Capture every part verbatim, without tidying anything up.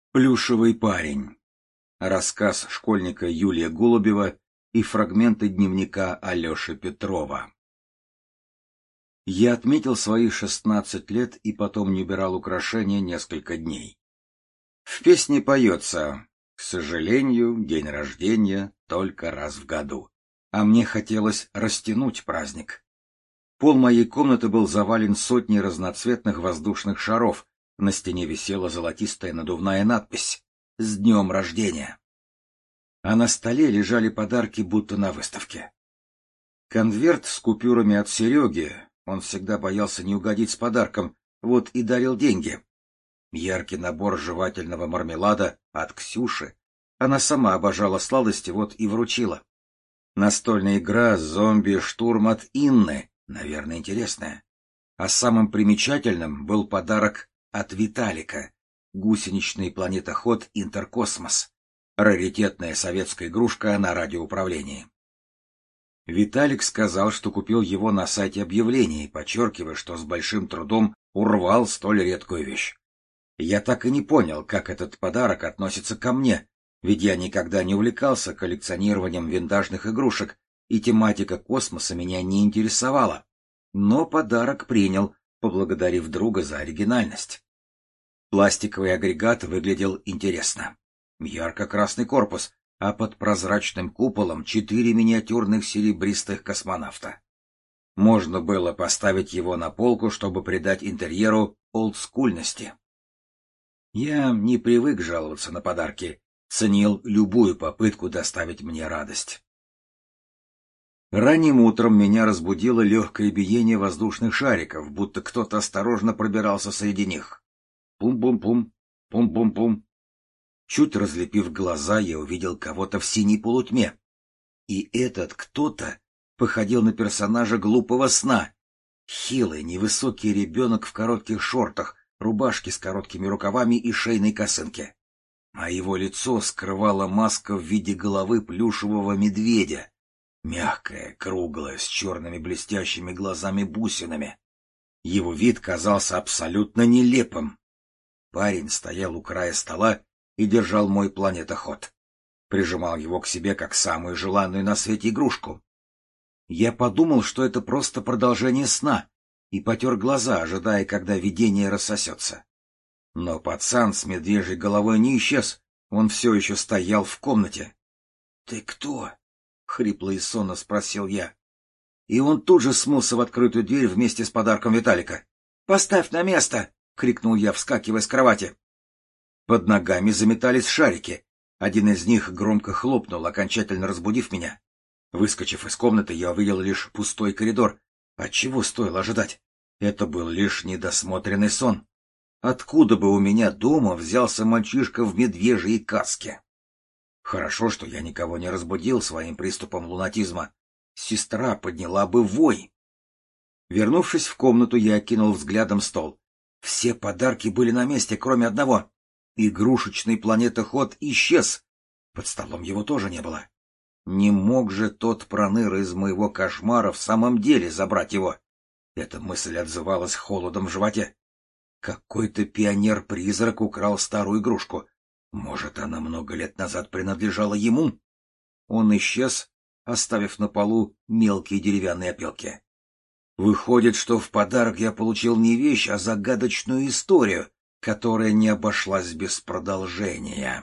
Плюшевый парень. Рассказ школьника Юлия Голубева и фрагменты дневника Алеши Петрова. Я отметил свои шестнадцать лет и потом не убирал украшения несколько дней. В песне поется: «К сожалению, день рождения только раз в году». А мне хотелось растянуть праздник. Пол моей комнаты был завален сотней разноцветных воздушных шаров, на стене висела золотистая надувная надпись «С днем рождения!». А на столе лежали подарки, будто на выставке. Конверт с купюрами от Сереги, он всегда боялся не угодить с подарком, вот и дарил деньги. Яркий набор жевательного мармелада от Ксюши, она сама обожала сладости, вот и вручила. Настольная игра «Зомби-штурм» от Инны, наверное, интересная. А самым примечательным был подарок от Виталика — гусеничный планетоход «Интеркосмос», раритетная советская игрушка на радиоуправлении. Виталик сказал, что купил его на сайте объявлений, подчеркивая, что с большим трудом урвал столь редкую вещь. Я так и не понял, как этот подарок относится ко мне, ведь я никогда не увлекался коллекционированием винтажных игрушек, и тематика космоса меня не интересовала. Но подарок принял, поблагодарив друга за оригинальность. Пластиковый агрегат выглядел интересно. Ярко-красный корпус, а под прозрачным куполом четыре миниатюрных серебристых космонавта. Можно было поставить его на полку, чтобы придать интерьеру олдскульности. Я не привык жаловаться на подарки, ценил любую попытку доставить мне радость. Ранним утром меня разбудило легкое биение воздушных шариков, будто кто-то осторожно пробирался среди них. Пум-пум-пум, пум-пум-пум. Чуть разлепив глаза, я увидел кого-то в синей полутьме. И этот кто-то походил на персонажа «Глупого сна». Хилый, невысокий ребенок в коротких шортах, рубашке с короткими рукавами и шейной косынке. А его лицо скрывала маска в виде головы плюшевого медведя. Мягкая, круглая, с черными блестящими глазами-бусинами. Его вид казался абсолютно нелепым. Парень стоял у края стола и держал мой планетоход. Прижимал его к себе как самую желанную на свете игрушку. Я подумал, что это просто продолжение сна, и потер глаза, ожидая, когда видение рассосется. Но пацан с медвежьей головой не исчез, он все еще стоял в комнате. — Ты кто? — хрипло и сонно спросил я. И он тут же смылся в открытую дверь вместе с подарком Виталика. — Поставь на место! — крикнул я, вскакивая с кровати. Под ногами заметались шарики. Один из них громко хлопнул, окончательно разбудив меня. Выскочив из комнаты, я увидел лишь пустой коридор. Отчего стоило ожидать? Это был лишь недосмотренный сон. Откуда бы у меня дома взялся мальчишка в медвежьей каске? Хорошо, что я никого не разбудил своим приступом лунатизма. Сестра подняла бы вой. Вернувшись в комнату, я окинул взглядом стол. Все подарки были на месте, кроме одного. Игрушечный планетоход исчез. Под столом его тоже не было. Не мог же тот проныра из моего кошмара в самом деле забрать его. Эта мысль отзывалась холодом в животе. Какой-то пионер-призрак украл старую игрушку. Может, она много лет назад принадлежала ему? Он исчез, оставив на полу мелкие деревянные опилки. Выходит, что в подарок я получил не вещь, а загадочную историю, которая не обошлась без продолжения.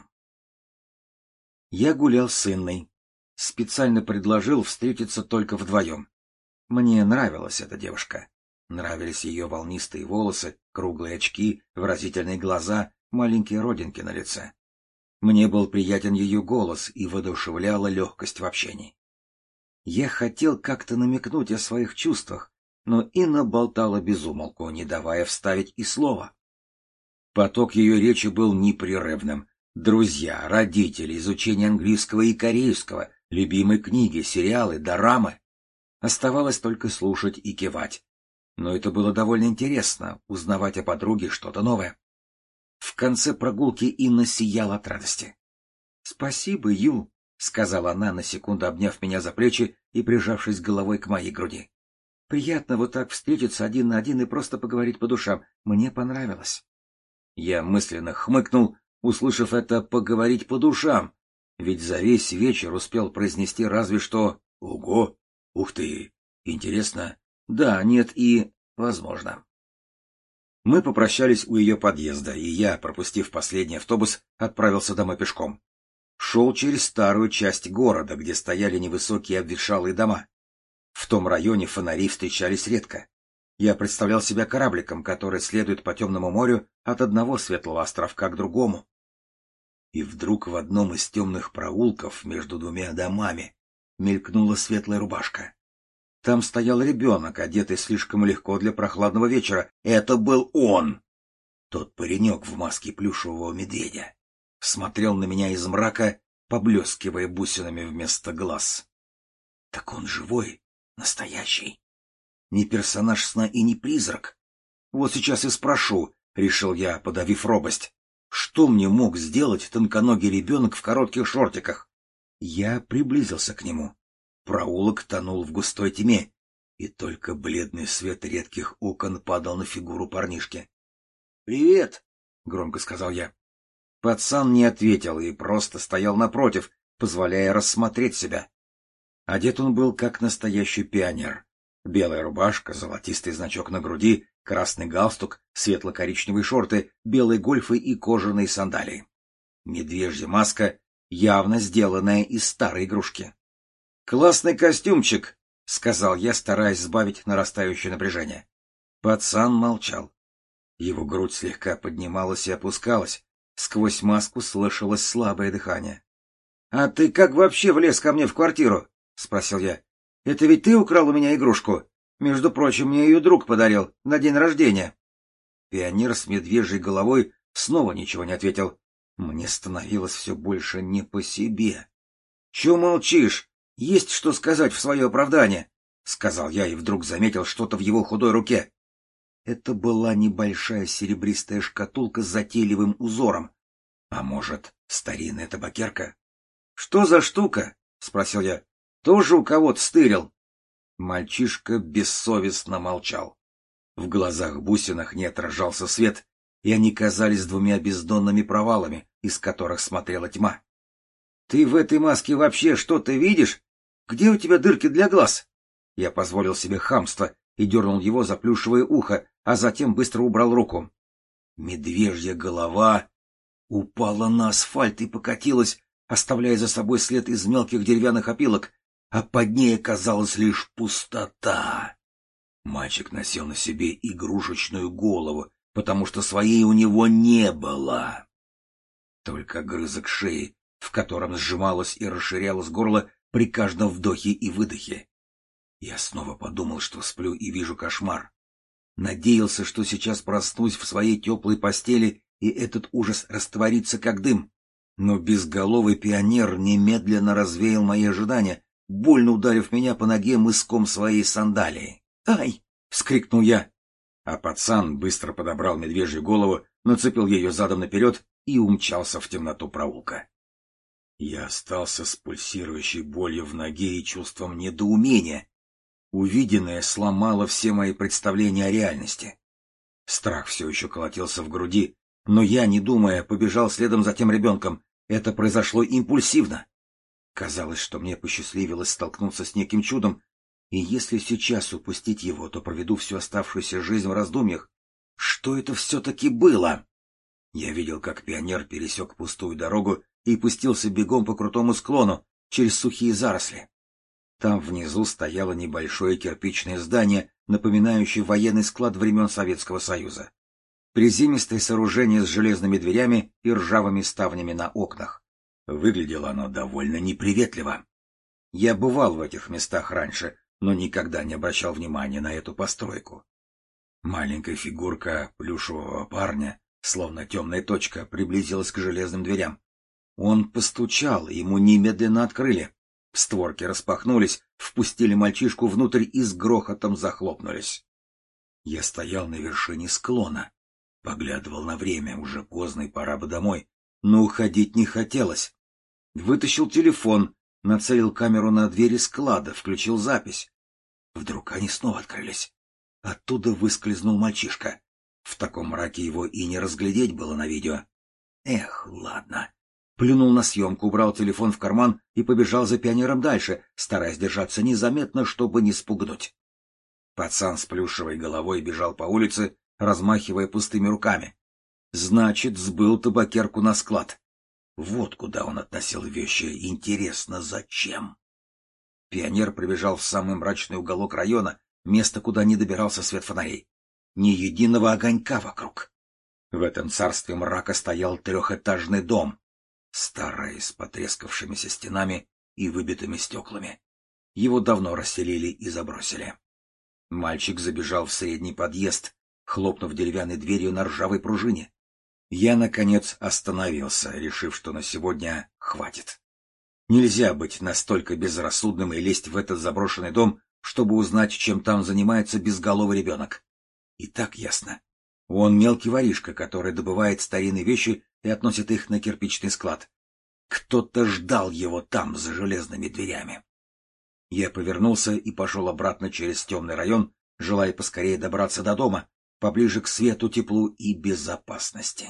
Я гулял с Инной. Специально предложил встретиться только вдвоем. Мне нравилась эта девушка. Нравились ее волнистые волосы, круглые очки, выразительные глаза, маленькие родинки на лице. Мне был приятен ее голос и воодушевляла легкость в общении. Я хотел как-то намекнуть о своих чувствах, но Инна болтала без умолку, не давая вставить и слова. Поток ее речи был непрерывным. Друзья, родители, изучение английского и корейского, любимые книги, сериалы, дорамы. Оставалось только слушать и кивать. Но это было довольно интересно, узнавать о подруге что-то новое. В конце прогулки Инна сияла от радости. — Спасибо, Ю, — сказала она, на секунду обняв меня за плечи и прижавшись головой к моей груди. — Приятно вот так встретиться один на один и просто поговорить по душам. Мне понравилось. Я мысленно хмыкнул, услышав это, поговорить по душам, ведь за весь вечер успел произнести разве что «Ого! Ух ты! Интересно! Да, нет и... возможно». Мы попрощались у ее подъезда, и я, пропустив последний автобус, отправился домой пешком. Шел через старую часть города, где стояли невысокие обветшалые дома. В том районе фонари встречались редко. Я представлял себя корабликом, который следует по темному морю от одного светлого островка к другому. И вдруг в одном из темных проулков между двумя домами мелькнула светлая рубашка. Там стоял ребенок, одетый слишком легко для прохладного вечера. Это был он! Тот паренек в маске плюшевого медведя смотрел на меня из мрака, поблескивая бусинами вместо глаз. Так он живой, настоящий. Не персонаж сна и не призрак. Вот сейчас и спрошу, — решил я, подавив робость. Что мне мог сделать тонконогий ребенок в коротких шортиках? Я приблизился к нему. Проулок тонул в густой тьме, и только бледный свет редких окон падал на фигуру парнишки. — Привет! — громко сказал я. Пацан не ответил и просто стоял напротив, позволяя рассмотреть себя. Одет он был как настоящий пионер. Белая рубашка, золотистый значок на груди, красный галстук, светло-коричневые шорты, белые гольфы и кожаные сандалии. Медвежья маска, явно сделанная из старой игрушки. — Классный костюмчик, — сказал я, стараясь сбавить нарастающее напряжение. Пацан молчал. Его грудь слегка поднималась и опускалась. Сквозь маску слышалось слабое дыхание. — А ты как вообще влез ко мне в квартиру? — спросил я. — Это ведь ты украл у меня игрушку? Между прочим, мне ее друг подарил на день рождения. Пионер с медвежьей головой снова ничего не ответил. Мне становилось все больше не по себе. — Чего молчишь? Есть что сказать в свое оправдание? — сказал я и вдруг заметил что-то в его худой руке. Это была небольшая серебристая шкатулка с затейливым узором. А может, старинная табакерка? — Что за штука? — спросил я. — Тоже у кого-то стырил? Мальчишка бессовестно молчал. В глазах-бусинах не отражался свет, и они казались двумя бездонными провалами, из которых смотрела тьма. — Ты в этой маске вообще что-то видишь? Где у тебя дырки для глаз? Я позволил себе хамство и дернул его за плюшевое ухо, а затем быстро убрал руку. Медвежья голова упала на асфальт и покатилась, оставляя за собой след из мелких деревянных опилок, а под ней оказалась лишь пустота. Мальчик носил на себе игрушечную голову, потому что своей у него не было. Только огрызок шеи, в котором сжималось и расширялось горло при каждом вдохе и выдохе. Я снова подумал, что сплю и вижу кошмар. Надеялся, что сейчас проснусь в своей теплой постели, и этот ужас растворится, как дым. Но безголовый пионер немедленно развеял мои ожидания, больно ударив меня по ноге мыском своей сандалии. «Ай!» — вскрикнул я. А пацан быстро подобрал медвежью голову, нацепил ее задом наперед и умчался в темноту проулка. Я остался с пульсирующей болью в ноге и чувством недоумения. Увиденное сломало все мои представления о реальности. Страх все еще колотился в груди, но я, не думая, побежал следом за тем ребенком. Это произошло импульсивно. Казалось, что мне посчастливилось столкнуться с неким чудом, и если сейчас упустить его, то проведу всю оставшуюся жизнь в раздумьях. Что это все-таки было? Я видел, как пионер пересек пустую дорогу и пустился бегом по крутому склону через сухие заросли. Там внизу стояло небольшое кирпичное здание, напоминающее военный склад времен Советского Союза. Приземистое сооружение с железными дверями и ржавыми ставнями на окнах. Выглядело оно довольно неприветливо. Я бывал в этих местах раньше, но никогда не обращал внимания на эту постройку. Маленькая фигурка плюшевого парня, словно темная точка, приблизилась к железным дверям. Он постучал, и ему немедленно открыли. Створки распахнулись, впустили мальчишку внутрь и с грохотом захлопнулись. Я стоял на вершине склона, поглядывал на время, уже поздно и пора бы домой, но уходить не хотелось. Вытащил телефон, нацелил камеру на двери склада, включил запись. Вдруг они снова открылись. Оттуда выскользнул мальчишка. В таком мраке его и не разглядеть было на видео. Эх, ладно. Плюнул на съемку, убрал телефон в карман и побежал за пионером дальше, стараясь держаться незаметно, чтобы не спугнуть. Пацан с плюшевой головой бежал по улице, размахивая пустыми руками. Значит, сбыл табакерку на склад. Вот куда он относил вещи. Интересно, зачем? Пионер прибежал в самый мрачный уголок района, место, куда не добирался свет фонарей. Ни единого огонька вокруг. В этом царстве мрака стоял трехэтажный дом, старый, с потрескавшимися стенами и выбитыми стеклами. Его давно расселили и забросили. Мальчик забежал в средний подъезд, хлопнув деревянной дверью на ржавой пружине. Я, наконец, остановился, решив, что на сегодня хватит. Нельзя быть настолько безрассудным и лезть в этот заброшенный дом, чтобы узнать, чем там занимается безголовый ребенок. И так ясно. Он мелкий воришка, который добывает старинные вещи и относит их на кирпичный склад. Кто-то ждал его там, за железными дверями. Я повернулся и пошел обратно через темный район, желая поскорее добраться до дома, поближе к свету, теплу и безопасности.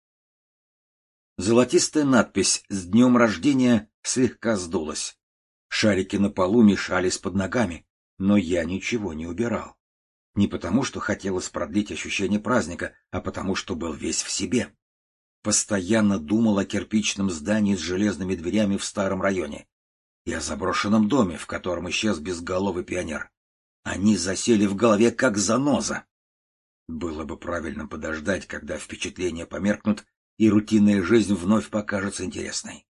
Золотистая надпись «С днем рождения» слегка сдулась. Шарики на полу мешались под ногами, но я ничего не убирал. Не потому, что хотелось продлить ощущение праздника, а потому, что был весь в себе. Постоянно думал о кирпичном здании с железными дверями в старом районе и о заброшенном доме, в котором исчез безголовый пионер. Они засели в голове, как заноза. Было бы правильно подождать, когда впечатления померкнут, и рутинная жизнь вновь покажется интересной.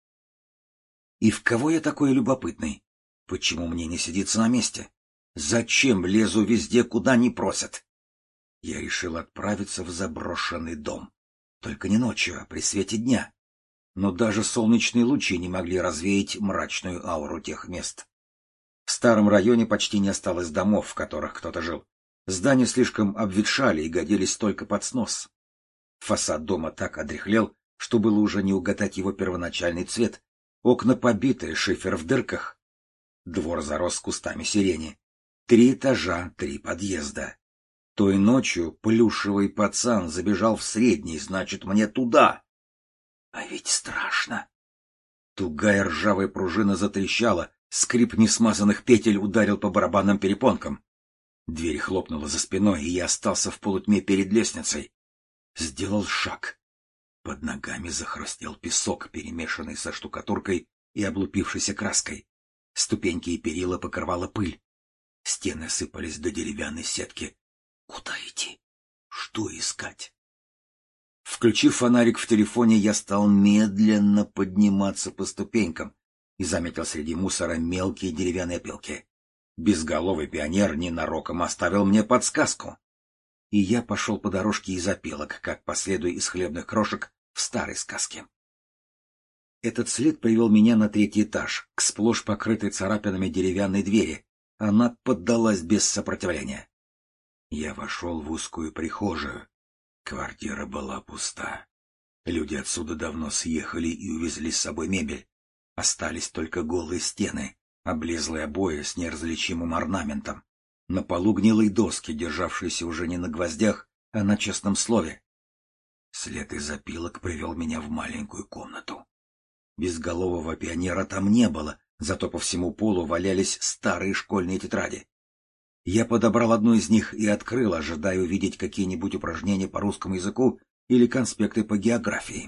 И в кого я такой любопытный? Почему мне не сидится на месте? Зачем лезу везде, куда не просят? Я решил отправиться в заброшенный дом. Только не ночью, а при свете дня. Но даже солнечные лучи не могли развеять мрачную ауру тех мест. В старом районе почти не осталось домов, в которых кто-то жил. Здания слишком обветшали и годились только под снос. Фасад дома так одряхлел, что было уже не угадать его первоначальный цвет. Окна побиты, шифер в дырках. Двор зарос кустами сирени. Три этажа, три подъезда. Той ночью плюшевый пацан забежал в средний, значит, мне туда. А ведь страшно. Тугая ржавая пружина затрещала, скрип несмазанных петель ударил по барабанным перепонкам. Дверь хлопнула за спиной, и я остался в полутьме перед лестницей. Сделал шаг. Под ногами захрустел песок, перемешанный со штукатуркой и облупившейся краской. Ступеньки и перила покрывала пыль. Стены сыпались до деревянной сетки. Куда идти? Что искать? Включив фонарик в телефоне, я стал медленно подниматься по ступенькам и заметил среди мусора мелкие деревянные опилки. Безголовый пионер ненароком оставил мне подсказку. И я пошел по дорожке из опилок, как последуя из хлебных крошек в старой сказке. Этот след привел меня на третий этаж, к сплошь покрытой царапинами деревянной двери. Она поддалась без сопротивления. Я вошел в узкую прихожую. Квартира была пуста. Люди отсюда давно съехали и увезли с собой мебель. Остались только голые стены, облезлые обои с неразличимым орнаментом. На полу гнилые доски, державшиеся уже не на гвоздях, а на честном слове. След из опилок привел меня в маленькую комнату. Безголового пионера там не было, зато по всему полу валялись старые школьные тетради. Я подобрал одну из них и открыл, ожидая увидеть какие-нибудь упражнения по русскому языку или конспекты по географии.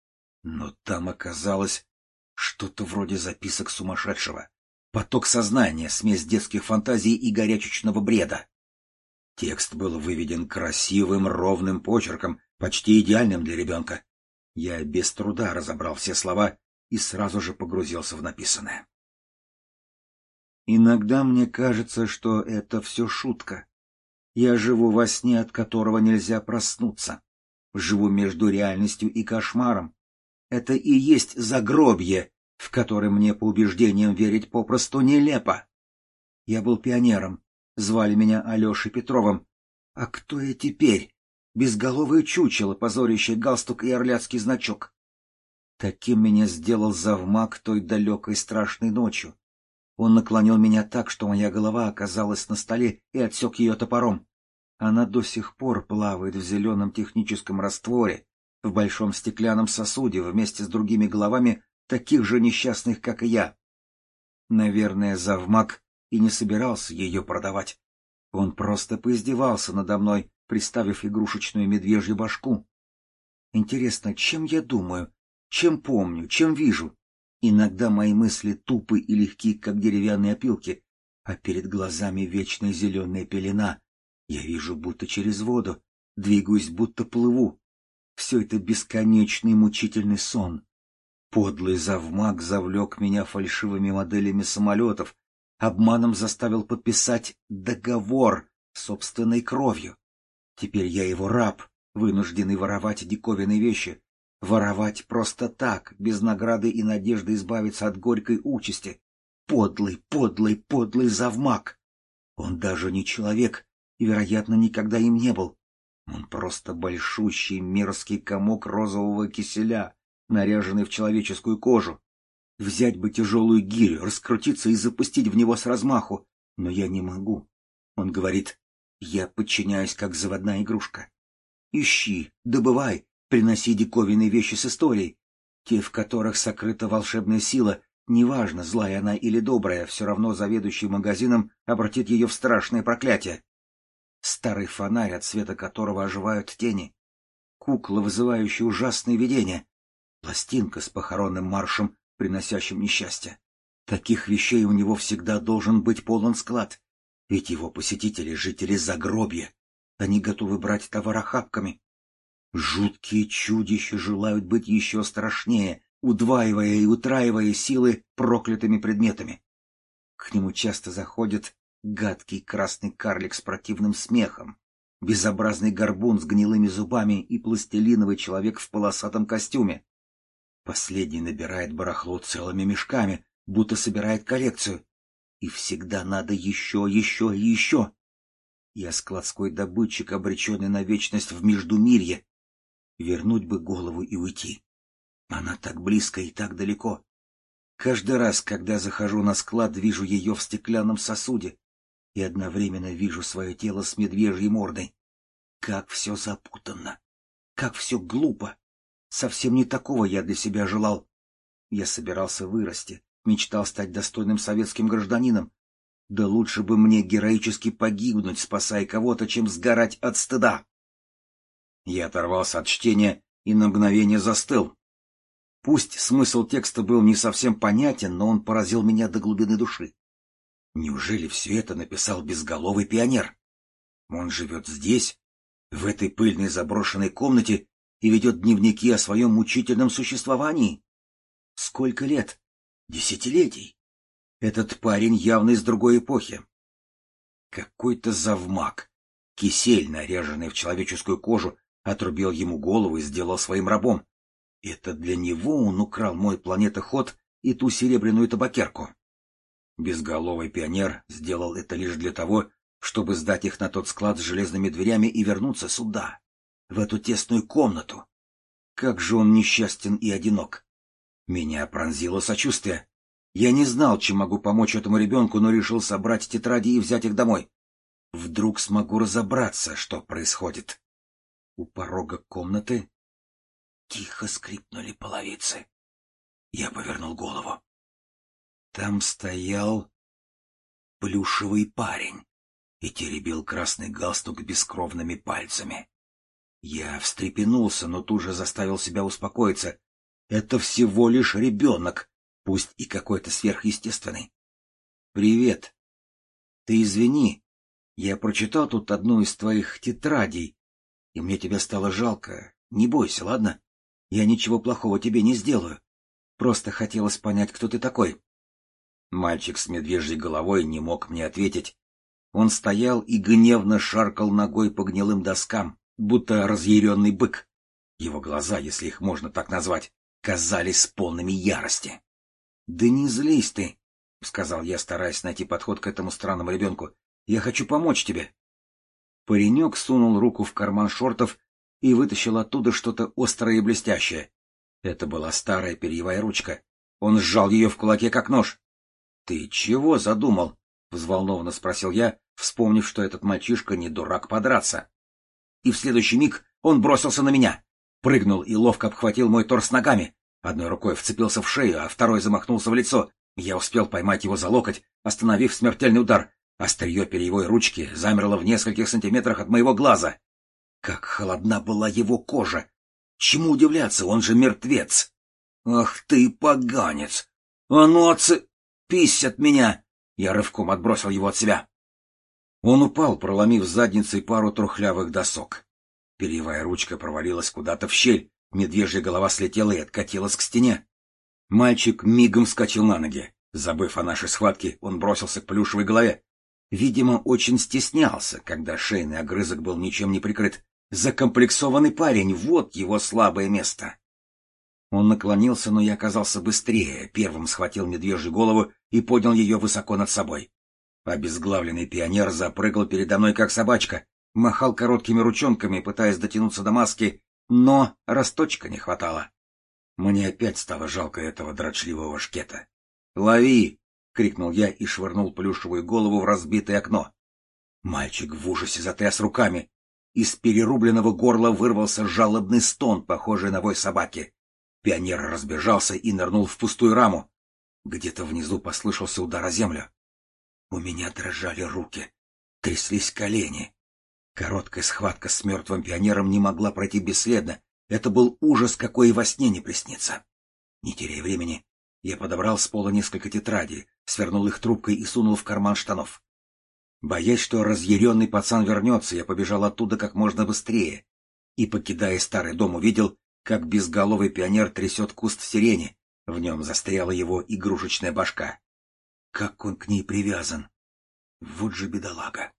Но там оказалось что-то вроде записок сумасшедшего. Поток сознания, смесь детских фантазий и горячечного бреда. Текст был выведен красивым ровным почерком, почти идеальным для ребенка. Я без труда разобрал все слова и сразу же погрузился в написанное. Иногда мне кажется, что это все шутка. Я живу во сне, от которого нельзя проснуться. Живу между реальностью и кошмаром. Это и есть загробье, в которое мне по убеждениям верить попросту нелепо. Я был пионером, звали меня Алешей Петровым. А кто я теперь? Безголовое чучело, позорящее галстук и орляцкий значок. Таким меня сделал завмак той далекой страшной ночью. Он наклонил меня так, что моя голова оказалась на столе, и отсек ее топором. Она до сих пор плавает в зеленом техническом растворе, в большом стеклянном сосуде вместе с другими головами, таких же несчастных, как и я. Наверное, завмак и не собирался ее продавать. Он просто поиздевался надо мной, приставив игрушечную медвежью башку. Интересно, чем я думаю, чем помню, чем вижу? Иногда мои мысли тупы и легки, как деревянные опилки, а перед глазами вечная зеленая пелена. Я вижу будто через воду, двигаюсь будто плыву. Все это бесконечный мучительный сон. Подлый завмак завлек меня фальшивыми моделями самолетов, обманом заставил подписать договор собственной кровью. Теперь я его раб, вынужденный воровать диковинные вещи, воровать просто так, без награды и надежды избавиться от горькой участи. Подлый, подлый, подлый завмак! Он даже не человек и, вероятно, никогда им не был. Он просто большущий мерзкий комок розового киселя, наряженный в человеческую кожу. Взять бы тяжелую гирю, раскрутиться и запустить в него с размаху, но я не могу. Он говорит: я подчиняюсь, как заводная игрушка. Ищи, добывай, приноси диковинные вещи с историей, те, в которых сокрыта волшебная сила. Неважно, злая она или добрая, все равно заведующий магазином обратит ее в страшное проклятие. Старый фонарь, от света которого оживают тени. Кукла, вызывающая ужасные видения. Пластинка с похоронным маршем, приносящим несчастье. Таких вещей у него всегда должен быть полон склад. Ведь его посетители — жители загробья. Они готовы брать товар охапками. Жуткие чудища желают быть еще страшнее, удваивая и утраивая силы проклятыми предметами. К нему часто заходит гадкий красный карлик с противным смехом, безобразный горбун с гнилыми зубами и пластилиновый человек в полосатом костюме. Последний набирает барахло целыми мешками, будто собирает коллекцию. И всегда надо еще, еще и еще. Я складской добытчик, обреченный на вечность в Междумирье. Вернуть бы голову и уйти. Она так близко и так далеко. Каждый раз, когда захожу на склад, вижу ее в стеклянном сосуде и одновременно вижу свое тело с медвежьей мордой. Как все запутанно, как все глупо. Совсем не такого я для себя желал. Я собирался вырасти, мечтал стать достойным советским гражданином. Да лучше бы мне героически погибнуть, спасая кого-то, чем сгорать от стыда. Я оторвался от чтения и на мгновение застыл. Пусть смысл текста был не совсем понятен, но он поразил меня до глубины души. Неужели все это написал безголовый пионер? Он живет здесь, в этой пыльной заброшенной комнате, и ведет дневники о своем мучительном существовании? Сколько лет? Десятилетий. Этот парень явно из другой эпохи. Какой-то завмак, кисель, наряженный в человеческую кожу, отрубил ему голову и сделал своим рабом. Это для него он украл мой планетоход и ту серебряную табакерку. Безголовый пионер сделал это лишь для того, чтобы сдать их на тот склад с железными дверями и вернуться сюда, в эту тесную комнату. Как же он несчастен и одинок. Меня пронзило сочувствие. Я не знал, чем могу помочь этому ребенку, но решил собрать тетради и взять их домой. Вдруг смогу разобраться, что происходит. У порога комнаты тихо скрипнули половицы. Я повернул голову. Там стоял плюшевый парень и теребил красный галстук бескровными пальцами. Я встрепенулся, но тут же заставил себя успокоиться. Это всего лишь ребенок, пусть и какой-то сверхъестественный. — Привет. Ты извини, я прочитал тут одну из твоих тетрадей, и мне тебя стало жалко. Не бойся, ладно? Я ничего плохого тебе не сделаю. Просто хотелось понять, кто ты такой. Мальчик с медвежьей головой не мог мне ответить. Он стоял и гневно шаркал ногой по гнилым доскам, будто разъяренный бык. Его глаза, если их можно так назвать, казались полными ярости. — Да не злись ты, — сказал я, стараясь найти подход к этому странному ребенку. — Я хочу помочь тебе. Паренек сунул руку в карман шортов и вытащил оттуда что-то острое и блестящее. Это была старая перьевая ручка. Он сжал ее в кулаке, как нож. — Ты чего задумал? — взволнованно спросил я, вспомнив, что этот мальчишка не дурак подраться. И в следующий миг он бросился на меня. прыгнул и ловко обхватил мой торс ногами. Одной рукой вцепился в шею, а второй замахнулся в лицо. Я успел поймать его за локоть, остановив смертельный удар. Острие перьевой ручки замерло в нескольких сантиметрах от моего глаза. Как холодна была его кожа! Чему удивляться, он же мертвец! Ах ты, поганец! А ну, отцы... Пись от меня! Я рывком отбросил его от себя. Он упал, проломив задницей пару трухлявых досок. Перьевая ручка провалилась куда-то в щель, медвежья голова слетела и откатилась к стене. Мальчик мигом вскочил на ноги. Забыв о нашей схватке, он бросился к плюшевой голове. Видимо, очень стеснялся, когда шейный огрызок был ничем не прикрыт. Закомплексованный парень — вот его слабое место. Он наклонился, но я оказался быстрее, первым схватил медвежью голову и поднял ее высоко над собой. Обезглавленный пионер запрыгал передо мной, как собачка, махал короткими ручонками, пытаясь дотянуться до маски, но росточка не хватало. Мне опять стало жалко этого дрочливого шкета. «Лови!» — крикнул я и швырнул плюшевую голову в разбитое окно. Мальчик в ужасе затряс руками. Из перерубленного горла вырвался жалобный стон, похожий на вой собаки. Пионер разбежался и нырнул в пустую раму. Где-то внизу послышался удар о землю. У меня дрожали руки, тряслись колени. Короткая схватка с мертвым пионером не могла пройти бесследно. Это был ужас, какой и во сне не приснится. Не теряя времени, я подобрал с пола несколько тетрадей, свернул их трубкой и сунул в карман штанов. Боясь, что разъяренный пацан вернется, я побежал оттуда как можно быстрее и, покидая старый дом, увидел, как безголовый пионер трясет куст сирени. В нем застряла его игрушечная башка. Как он к ней привязан! Вот же бедолага!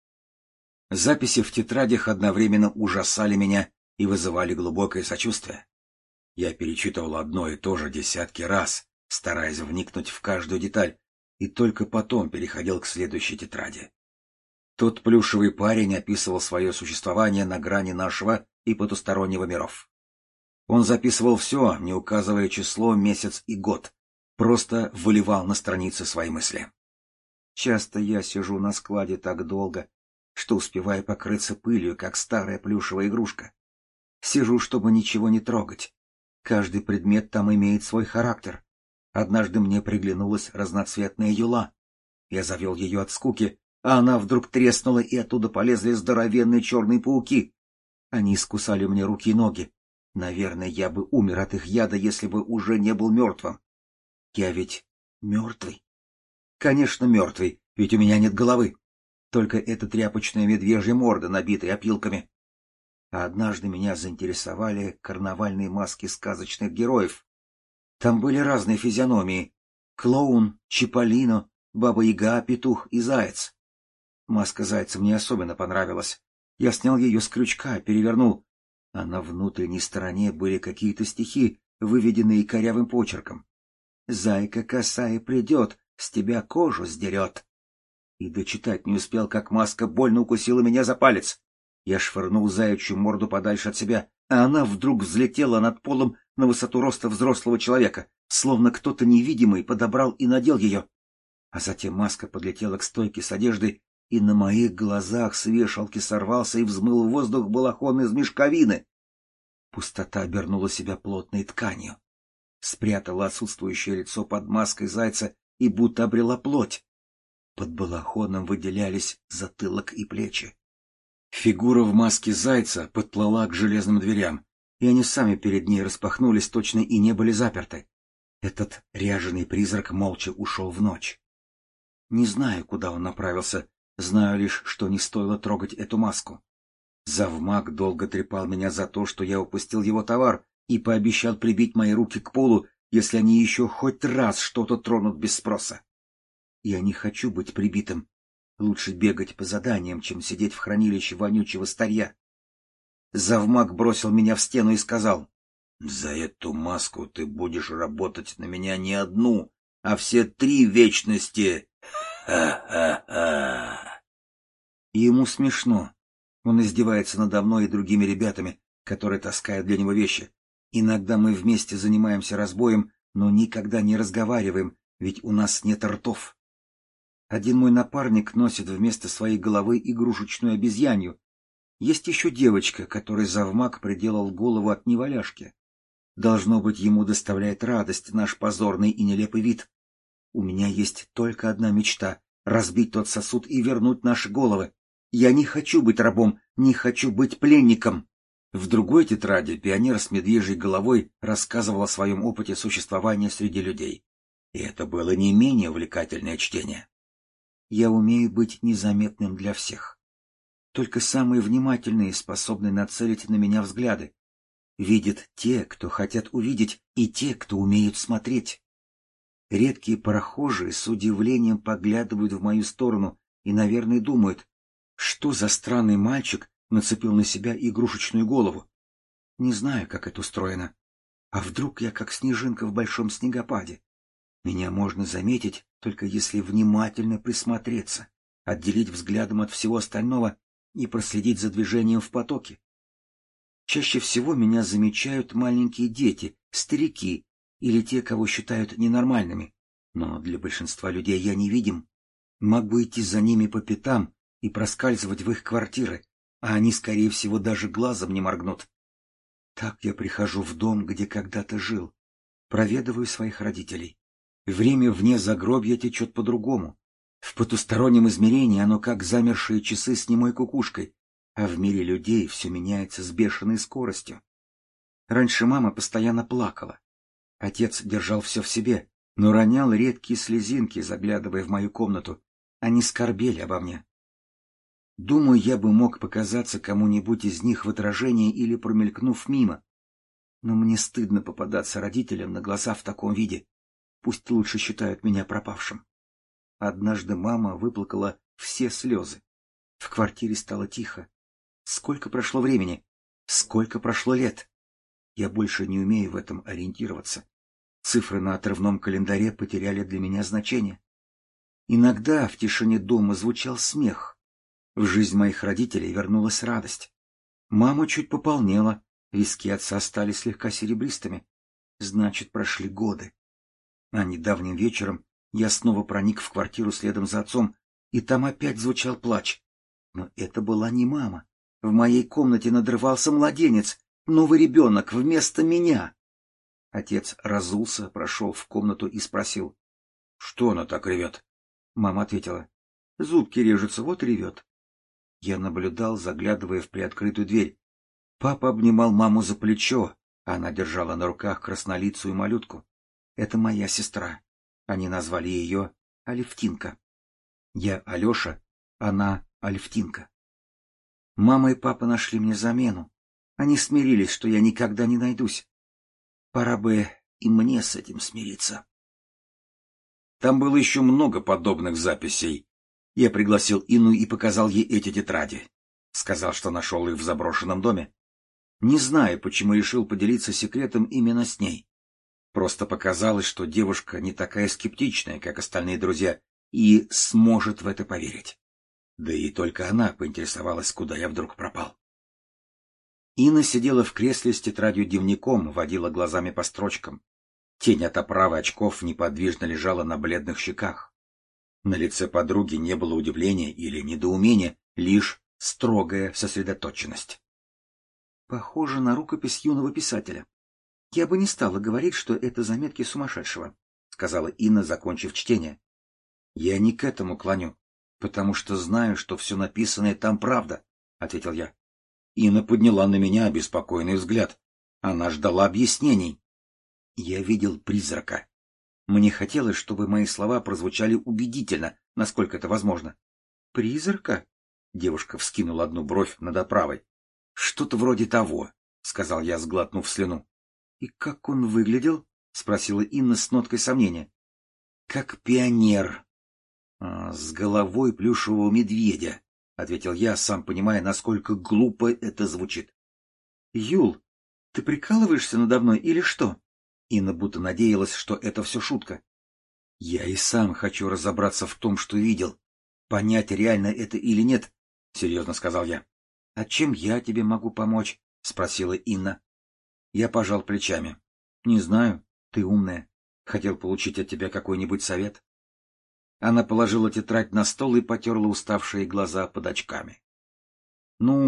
Записи в тетрадях одновременно ужасали меня и вызывали глубокое сочувствие. Я перечитывал одно и то же десятки раз, стараясь вникнуть в каждую деталь, и только потом переходил к следующей тетради. Тот плюшевый парень описывал свое существование на грани нашего и потустороннего миров. Он записывал все, не указывая число, месяц и год, просто выливал на страницы свои мысли. Часто я сижу на складе так долго, что успеваю покрыться пылью, как старая плюшевая игрушка. Сижу, чтобы ничего не трогать. Каждый предмет там имеет свой характер. Однажды мне приглянулась разноцветная юла. Я завел ее от скуки, а она вдруг треснула, и оттуда полезли здоровенные черные пауки. Они искусали мне руки и ноги. Наверное, я бы умер от их яда, если бы уже не был мертвым. Я ведь мертвый. Конечно, мертвый, ведь у меня нет головы. Только эта тряпочная медвежья морда, набитая опилками. А однажды меня заинтересовали карнавальные маски сказочных героев. Там были разные физиономии. Клоун, Чиполлино, Баба-Яга, Петух и Заяц. Маска Зайца мне особенно понравилась. Я снял ее с крючка, перевернул. А на внутренней стороне были какие-то стихи, выведенные корявым почерком. «Зайка косая придет, с тебя кожу сдерет». И дочитать не успел, как маска больно укусила меня за палец. Я швырнул заячью морду подальше от себя, а она вдруг взлетела над полом на высоту роста взрослого человека, словно кто-то невидимый подобрал и надел ее. А затем маска подлетела к стойке с одеждой, и на моих глазах с вешалки сорвался и взмыл в воздух балахон из мешковины. Пустота обернула себя плотной тканью, спрятала отсутствующее лицо под маской зайца и будто обрела плоть. Под балахоном выделялись затылок и плечи. Фигура в маске зайца подплыла к железным дверям, и они сами перед ней распахнулись точно и не были заперты. Этот ряженый призрак молча ушел в ночь. Не знаю, куда он направился, знаю лишь, что не стоило трогать эту маску. Завмак долго трепал меня за то, что я упустил его товар, и пообещал прибить мои руки к полу, если они еще хоть раз что-то тронут без спроса. Я не хочу быть прибитым. Лучше бегать по заданиям, чем сидеть в хранилище вонючего старья. Завмак бросил меня в стену и сказал: «За эту маску ты будешь работать на меня не одну, а все три вечности. Ха-ха-ха!» И ему смешно. Он издевается надо мной и другими ребятами, которые таскают для него вещи. Иногда мы вместе занимаемся разбоем, но никогда не разговариваем, ведь у нас нет ртов. Один мой напарник носит вместо своей головы игрушечную обезьянью. Есть еще девочка, которой завмак приделал голову от неваляшки. Должно быть, ему доставляет радость наш позорный и нелепый вид. У меня есть только одна мечта — разбить тот сосуд и вернуть наши головы. Я не хочу быть рабом, не хочу быть пленником. В другой тетради пионер с медвежьей головой рассказывал о своем опыте существования среди людей. И это было не менее увлекательное чтение. Я умею быть незаметным для всех. Только самые внимательные способны нацелить на меня взгляды. Видят те, кто хотят увидеть, и те, кто умеют смотреть. Редкие прохожие с удивлением поглядывают в мою сторону и, наверное, думают, что за странный мальчик нацепил на себя игрушечную голову. Не знаю, как это устроено. А вдруг я как снежинка в большом снегопаде? Меня можно заметить, только если внимательно присмотреться, отделить взглядом от всего остального и проследить за движением в потоке. Чаще всего меня замечают маленькие дети, старики или те, кого считают ненормальными. Но для большинства людей я невидим. Могу идти за ними по пятам и проскальзывать в их квартиры, а они, скорее всего, даже глазом не моргнут. Так я прихожу в дом, где когда-то жил, проведываю своих родителей. Время вне загробья течет по-другому. В потустороннем измерении оно как замершие часы с немой кукушкой, а в мире людей все меняется с бешеной скоростью. Раньше мама постоянно плакала. Отец держал все в себе, но ронял редкие слезинки, заглядывая в мою комнату. Они скорбели обо мне. Думаю, я бы мог показаться кому-нибудь из них в отражении или промелькнув мимо. Но мне стыдно попадаться родителям на глаза в таком виде. Пусть лучше считают меня пропавшим. Однажды мама выплакала все слезы. В квартире стало тихо. Сколько прошло времени? Сколько прошло лет? Я больше не умею в этом ориентироваться. Цифры на отрывном календаре потеряли для меня значение. Иногда в тишине дома звучал смех. В жизнь моих родителей вернулась радость. Мама чуть пополнела, виски отца стали слегка серебристыми. Значит, прошли годы. А недавним вечером я снова проник в квартиру следом за отцом, и там опять звучал плач. Но это была не мама. В моей комнате надрывался младенец, новый ребенок вместо меня. Отец разулся, прошел в комнату и спросил: — Что она так ревет? Мама ответила: — Зубки режутся, вот и ревет. Я наблюдал, заглядывая в приоткрытую дверь. Папа обнимал маму за плечо, а она держала на руках краснолицую малютку. Это моя сестра. Они назвали ее Алевтинка. Я Алеша, она Алевтинка. Мама и папа нашли мне замену. Они смирились, что я никогда не найдусь. Пора бы и мне с этим смириться. Там было еще много подобных записей. Я пригласил Инну и показал ей эти тетради. Сказал, что нашел их в заброшенном доме. Не знаю, почему решил поделиться секретом именно с ней. Просто показалось, что девушка не такая скептичная, как остальные друзья, и сможет в это поверить. Да и только она поинтересовалась, куда я вдруг пропал. Инна сидела в кресле с тетрадью-дневником, водила глазами по строчкам. Тень от оправы очков неподвижно лежала на бледных щеках. На лице подруги не было удивления или недоумения, лишь строгая сосредоточенность. Похоже на рукопись юного писателя. Я бы не стала говорить, что это заметки сумасшедшего, сказала Инна, закончив чтение. Я не к этому клоню, потому что знаю, что все написанное там правда, ответил я. Инна подняла на меня обеспокоенный взгляд. Она ждала объяснений. Я видел призрака. Мне хотелось, чтобы мои слова прозвучали убедительно, насколько это возможно. Призрака? Девушка вскинула одну бровь над оправой. Что-то вроде того, сказал я, сглотнув слюну. И как он выглядел? Спросила Инна с ноткой сомнения. Как пионер. А, с головой плюшевого медведя, ответил я, сам понимая, насколько глупо это звучит. Юл, ты прикалываешься надо мной или что? Инна будто надеялась, что это все шутка. Я и сам хочу разобраться в том, что видел. Понять, реально это или нет, серьезно сказал я. — А чем я тебе могу помочь? — спросила Инна. Я пожал плечами. — Не знаю, ты умная. Хотел получить от тебя какой-нибудь совет. Она положила тетрадь на стол и потерла уставшие глаза под очками. — Ну,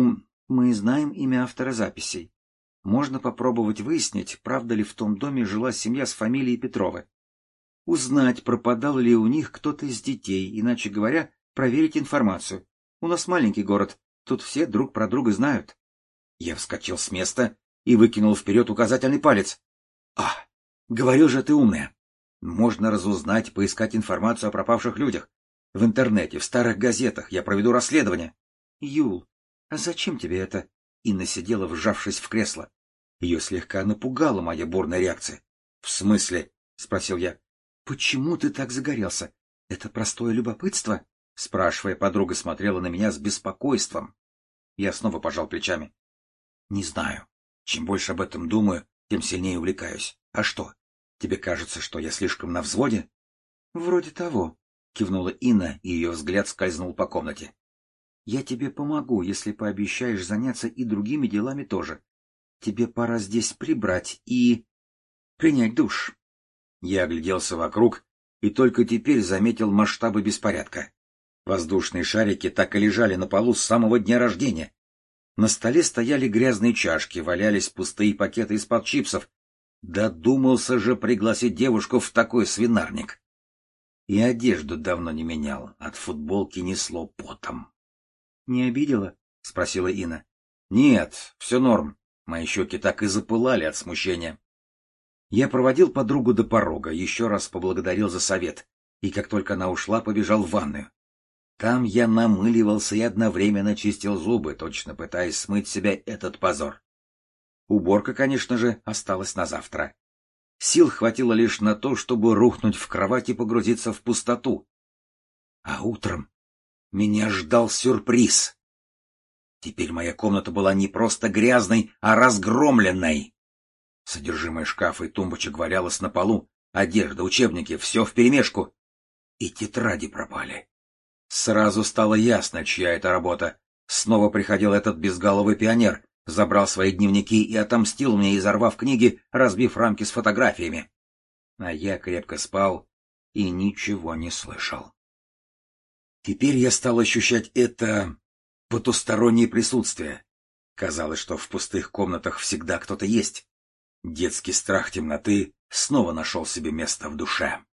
Мы знаем имя автора записей. Можно попробовать выяснить, правда ли в том доме жила семья с фамилией Петровы. Узнать, пропадал ли у них кто-то из детей, иначе говоря, проверить информацию. У нас маленький город, тут все друг про друга знают. Я вскочил с места и выкинул вперед указательный палец. А, говорю же, ты умная. Можно разузнать, поискать информацию о пропавших людях. В интернете, в старых газетах я проведу расследование. Юл, а зачем тебе это? Инна сидела, вжавшись в кресло. Ее слегка напугала моя бурная реакция. — В смысле? — спросил я. — Почему ты так загорелся? Это простое любопытство? — спрашивая, подруга смотрела на меня с беспокойством. Я снова пожал плечами. — Не знаю. Чем больше об этом думаю, тем сильнее увлекаюсь. А что? Тебе кажется, что я слишком на взводе? — Вроде того, — кивнула Инна, и ее взгляд скользнул по комнате. — Я тебе помогу, если пообещаешь заняться и другими делами тоже. Тебе пора здесь прибрать и... принять душ. Я огляделся вокруг и только теперь заметил масштабы беспорядка. Воздушные шарики так и лежали на полу с самого дня рождения. На столе стояли грязные чашки, валялись пустые пакеты из-под чипсов. Додумался же пригласить девушку в такой свинарник. И одежду давно не менял, от футболки несло потом. — Не обидела? — спросила Инна. — Нет, все норм. Мои щеки так и запылали от смущения. Я проводил подругу до порога, еще раз поблагодарил за совет, и как только она ушла, побежал в ванную. Там я намыливался и одновременно чистил зубы, точно пытаясь смыть с себя этот позор. Уборка, конечно же, осталась на завтра. Сил хватило лишь на то, чтобы рухнуть в кровать и погрузиться в пустоту. А утром меня ждал сюрприз. Теперь моя комната была не просто грязной, а разгромленной. Содержимое шкафа и тумбочек валялось на полу, одежда, учебники, все вперемешку. И тетради пропали. Сразу стало ясно, чья это работа. Снова приходил этот безголовый пионер, забрал свои дневники и отомстил мне, изорвав книги, разбив рамки с фотографиями. А я крепко спал и ничего не слышал. Теперь я стал ощущать это потустороннее присутствие. Казалось, что в пустых комнатах всегда кто-то есть. Детский страх темноты снова нашел себе место в душе.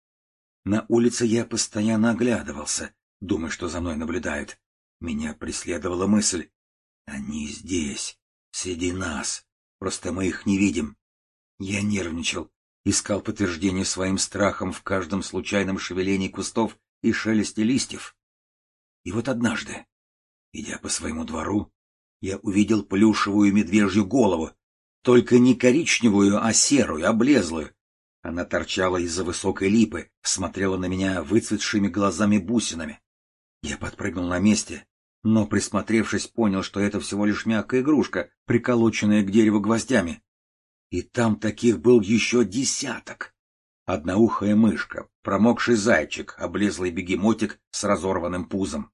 На улице я постоянно оглядывался, думая, что за мной наблюдают. Меня преследовала мысль: они здесь, среди нас, просто мы их не видим. Я нервничал, искал подтверждение своим страхам в каждом случайном шевелении кустов и шелесте листьев. И вот однажды, идя по своему двору, я увидел плюшевую медвежью голову, только не коричневую, а серую, облезлую. Она торчала из-за высокой липы, смотрела на меня выцветшими глазами-бусинами. Я подпрыгнул на месте, но, присмотревшись, понял, что это всего лишь мягкая игрушка, приколоченная к дереву гвоздями. И там таких был еще десяток. Одноухая мышка, промокший зайчик, облезлый бегемотик с разорванным пузом.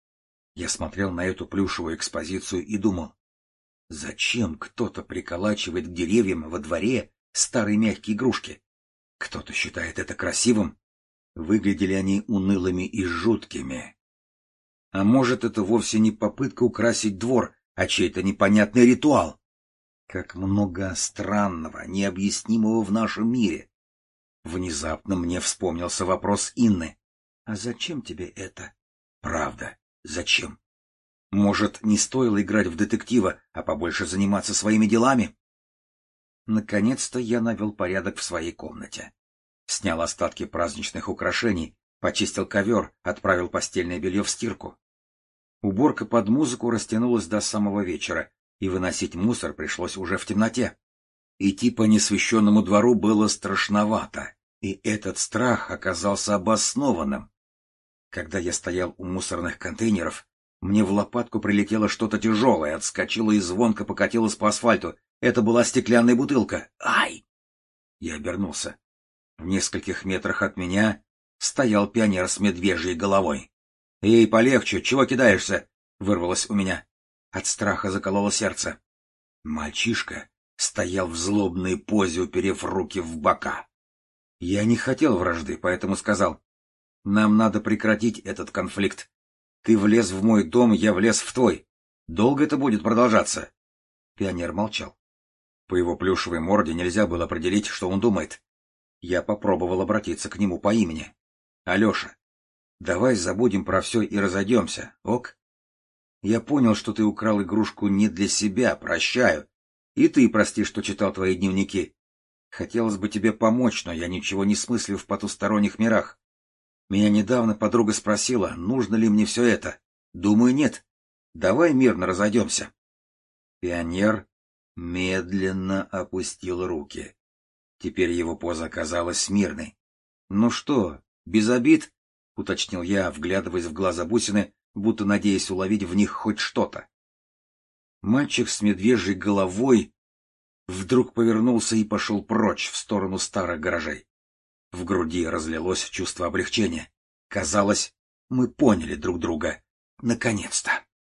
Я смотрел на эту плюшевую экспозицию и думал, зачем кто-то приколачивает к деревьям во дворе старые мягкие игрушки? Кто-то считает это красивым? Выглядели они унылыми и жуткими. А может, это вовсе не попытка украсить двор, а чей-то непонятный ритуал? Как много странного, необъяснимого в нашем мире. Внезапно мне вспомнился вопрос Инны. А зачем тебе это? Правда, зачем? Может, не стоило играть в детектива, а побольше заниматься своими делами? Наконец-то я навел порядок в своей комнате. Снял остатки праздничных украшений, почистил ковер, отправил постельное белье в стирку. Уборка под музыку растянулась до самого вечера, и выносить мусор пришлось уже в темноте. Идти по несвещенному двору было страшновато, и этот страх оказался обоснованным. Когда я стоял у мусорных контейнеров, мне в лопатку прилетело что-то тяжелое, отскочило и звонко покатилось по асфальту. Это была стеклянная бутылка. Ай! Я обернулся. В нескольких метрах от меня стоял пионер с медвежьей головой. «Эй, полегче, чего кидаешься?» — вырвалось у меня. От страха закололо сердце. Мальчишка стоял в злобной позе, уперев руки в бока. Я не хотел вражды, поэтому сказал: «Нам надо прекратить этот конфликт. Ты влез в мой дом, я влез в твой. Долго это будет продолжаться? Пионер молчал. По его плюшевой морде нельзя было определить, что он думает. Я попробовал обратиться к нему по имени. — Алеша, давай забудем про все и разойдемся, ок? Я понял, что ты украл игрушку не для себя, прощаю. И ты прости, что читал твои дневники. Хотелось бы тебе помочь, но я ничего не смыслю в потусторонних мирах. Меня недавно подруга спросила, нужно ли мне все это. Думаю, нет. Давай мирно разойдемся. Пионер медленно опустил руки. Теперь его поза казалась мирной. — Ну что, без обид? — уточнил я, вглядываясь в глаза бусины, будто надеясь уловить в них хоть что-то. Мальчик с медвежьей головой вдруг повернулся и пошел прочь в сторону старых гаражей. В груди разлилось чувство облегчения. Казалось, мы поняли друг друга. Наконец-то.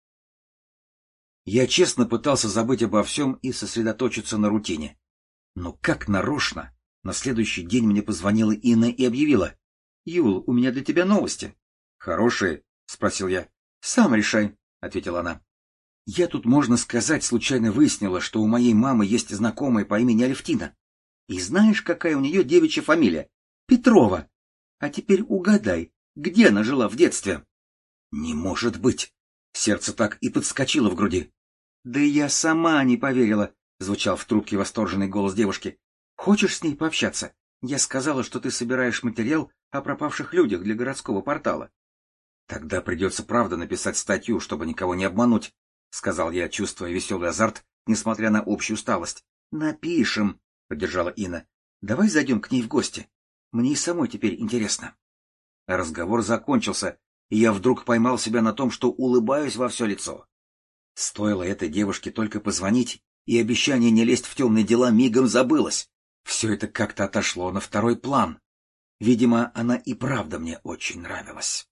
Я честно пытался забыть обо всем и сосредоточиться на рутине. Но как нарочно, на следующий день мне позвонила Инна и объявила. — Юл, у меня для тебя новости. — Хорошие? — спросил я. — Сам решай, — ответила она. Я тут, можно сказать, случайно выяснила, что у моей мамы есть знакомая по имени Алевтина. И знаешь, какая у нее девичья фамилия? Петрова. А теперь угадай, где она жила в детстве? Не может быть. Сердце так и подскочило в груди. Да и я сама не поверила, звучал в трубке восторженный голос девушки. Хочешь с ней пообщаться? Я сказала, что ты собираешь материал о пропавших людях для городского портала. Тогда придется правда написать статью, чтобы никого не обмануть, — сказал я, чувствуя веселый азарт, несмотря на общую усталость. — Напишем, — поддержала Инна. — Давай зайдем к ней в гости. Мне и самой теперь интересно. Разговор закончился, и я вдруг поймал себя на том, что улыбаюсь во все лицо. Стоило этой девушке только позвонить, и обещание не лезть в темные дела мигом забылось. Все это как-то отошло на второй план. Видимо, она и правда мне очень нравилась.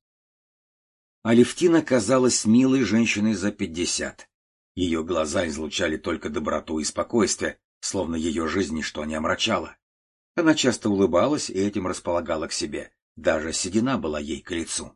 Алевтина казалась милой женщиной за пятьдесят. Ее глаза излучали только доброту и спокойствие, словно ее жизнь ничто не омрачало. Она часто улыбалась и этим располагала к себе. Даже седина была ей к лицу.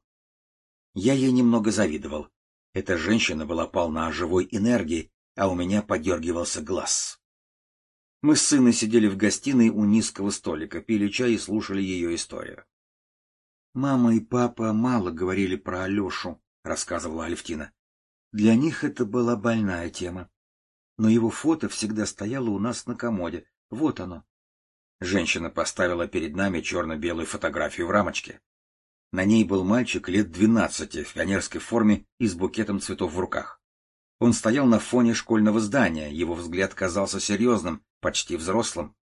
Я ей немного завидовал. Эта женщина была полна живой энергии, а у меня подергивался глаз. Мы с сыном сидели в гостиной у низкого столика, пили чай и слушали ее историю. «Мама и папа мало говорили про Алешу», — рассказывала Алевтина. «Для них это была больная тема. Но его фото всегда стояло у нас на комоде. Вот оно». Женщина поставила перед нами черно-белую фотографию в рамочке. На ней был мальчик лет двенадцати в пионерской форме и с букетом цветов в руках. Он стоял на фоне школьного здания, его взгляд казался серьезным, почти взрослым.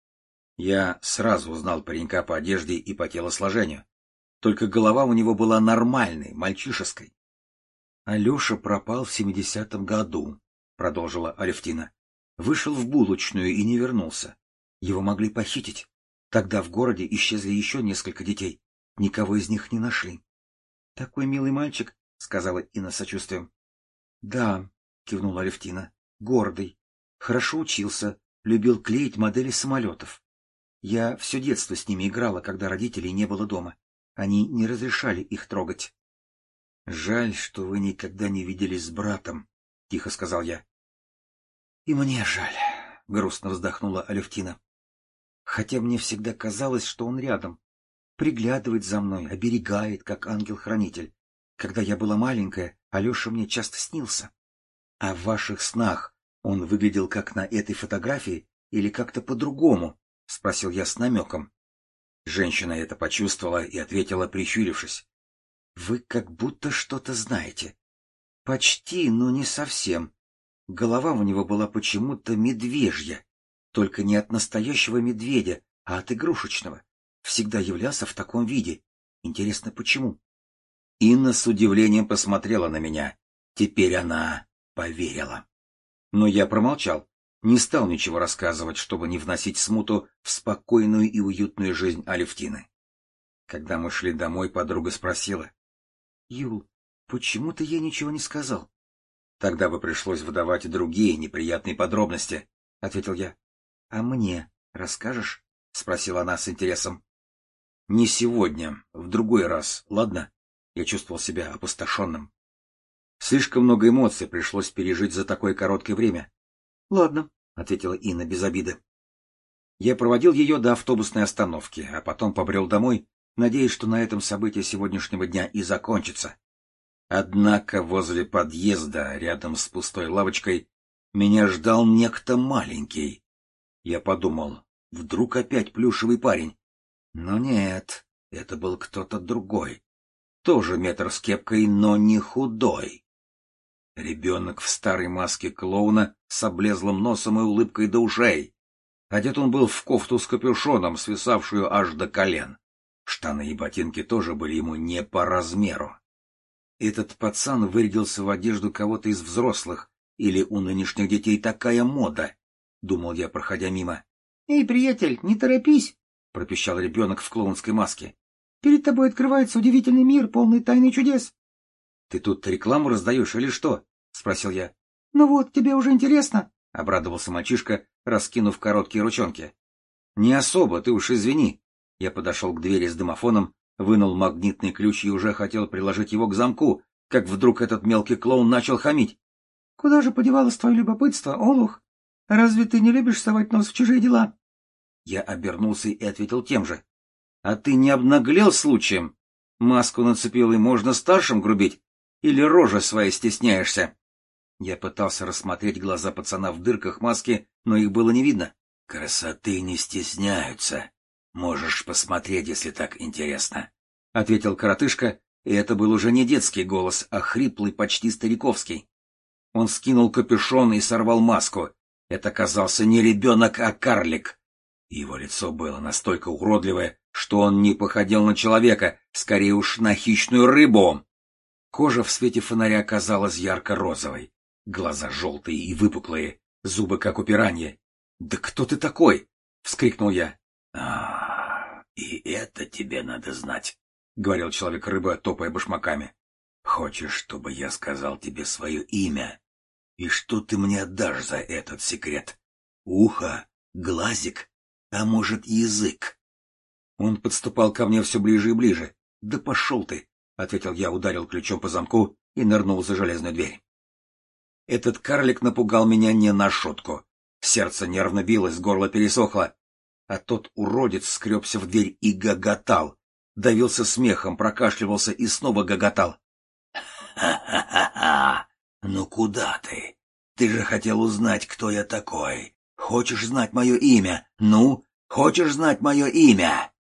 Я сразу узнал паренька по одежде и по телосложению. Только голова у него была нормальной, мальчишеской. — Алеша пропал в семидесятом году, — продолжила Алевтина. Вышел в булочную и не вернулся. Его могли похитить. Тогда в городе исчезли еще несколько детей. Никого из них не нашли. — Такой милый мальчик, — сказала Инна с сочувствием. — Да, — кивнула Алевтина, — гордый. Хорошо учился, любил клеить модели самолетов. Я все детство с ними играла, когда родителей не было дома. Они не разрешали их трогать. — Жаль, что вы никогда не виделись с братом, — тихо сказал я. — И мне жаль, — грустно вздохнула Алевтина. Хотя мне всегда казалось, что он рядом. Приглядывает за мной, оберегает, как ангел-хранитель. Когда я была маленькая, Алеша мне часто снился. А в ваших снах он выглядел как на этой фотографии или как-то по-другому? — спросил я с намеком. Женщина это почувствовала и ответила, прищурившись. — Вы как будто что-то знаете. — Почти, но не совсем. Голова у него была почему-то медвежья, только не от настоящего медведя, а от игрушечного. Всегда являлся в таком виде. Интересно, почему? Инна с удивлением посмотрела на меня. Теперь она поверила. Но я промолчал, не стал ничего рассказывать, чтобы не вносить смуту в спокойную и уютную жизнь Алевтины. Когда мы шли домой, подруга спросила. — Юл, почему ты ей ничего не сказал? — Тогда бы пришлось выдавать другие неприятные подробности, — ответил я. — А мне расскажешь? — спросила она с интересом. — Не сегодня, в другой раз, ладно? Я чувствовал себя опустошенным. Слишком много эмоций пришлось пережить за такое короткое время. — Ладно, — ответила Инна без обиды. Я проводил ее до автобусной остановки, а потом побрел домой, надеясь, что на этом событие сегодняшнего дня и закончится. Однако возле подъезда, рядом с пустой лавочкой, меня ждал некто маленький. Я подумал, вдруг опять плюшевый парень. Но нет, это был кто-то другой. Тоже метр с кепкой, но не худой. Ребенок в старой маске клоуна с облезлым носом и улыбкой до ушей. Одет он был в кофту с капюшоном, свисавшую аж до колен. Штаны и ботинки тоже были ему не по размеру. Этот пацан вырядился в одежду кого-то из взрослых, или у нынешних детей такая мода, — думал я, проходя мимо. — Эй, приятель, не торопись, — пропищал ребенок в клоунской маске. — Перед тобой открывается удивительный мир, полный тайн и чудес. — Ты тут рекламу раздаешь или что? — спросил я. — Ну вот, тебе уже интересно, — обрадовался мальчишка, раскинув короткие ручонки. — Не особо, ты уж извини. Я подошел к двери с домофоном, вынул магнитный ключ и уже хотел приложить его к замку, как вдруг этот мелкий клоун начал хамить. — Куда же подевалось твое любопытство, олух? Разве ты не любишь совать нос в чужие дела? Я обернулся и ответил тем же. — А ты не обнаглел случаем? Маску нацепил, и можно старшим грубить? Или рожи своей стесняешься? Я пытался рассмотреть глаза пацана в дырках маски, но их было не видно. — Красоты не стесняются. Можешь посмотреть, если так интересно, — ответил коротышка, и это был уже не детский голос, а хриплый, почти стариковский. Он скинул капюшон и сорвал маску. Это оказался не ребенок, а карлик. Его лицо было настолько уродливое, что он не походил на человека, скорее уж на хищную рыбу. Кожа в свете фонаря казалась ярко-розовой, глаза желтые и выпуклые, зубы как у пираньи. — Да кто ты такой? — вскрикнул я. — А, и это тебе надо знать, — говорил человек-рыба, топая башмаками. — Хочешь, чтобы я сказал тебе свое имя? И что ты мне отдашь за этот секрет? Ухо? Глазик? А может, язык? Он подступал ко мне все ближе и ближе. — Да пошел ты! — ответил я, ударил ключом по замку и нырнул за железную дверь. Этот карлик напугал меня не на шутку. Сердце нервно билось, горло пересохло. А тот уродец скребся в дверь и гоготал. Давился смехом, прокашливался и снова гоготал. «Ха-ха-ха! Ну куда ты? Ты же хотел узнать, кто я такой. Хочешь знать мое имя? Ну, хочешь знать мое имя?»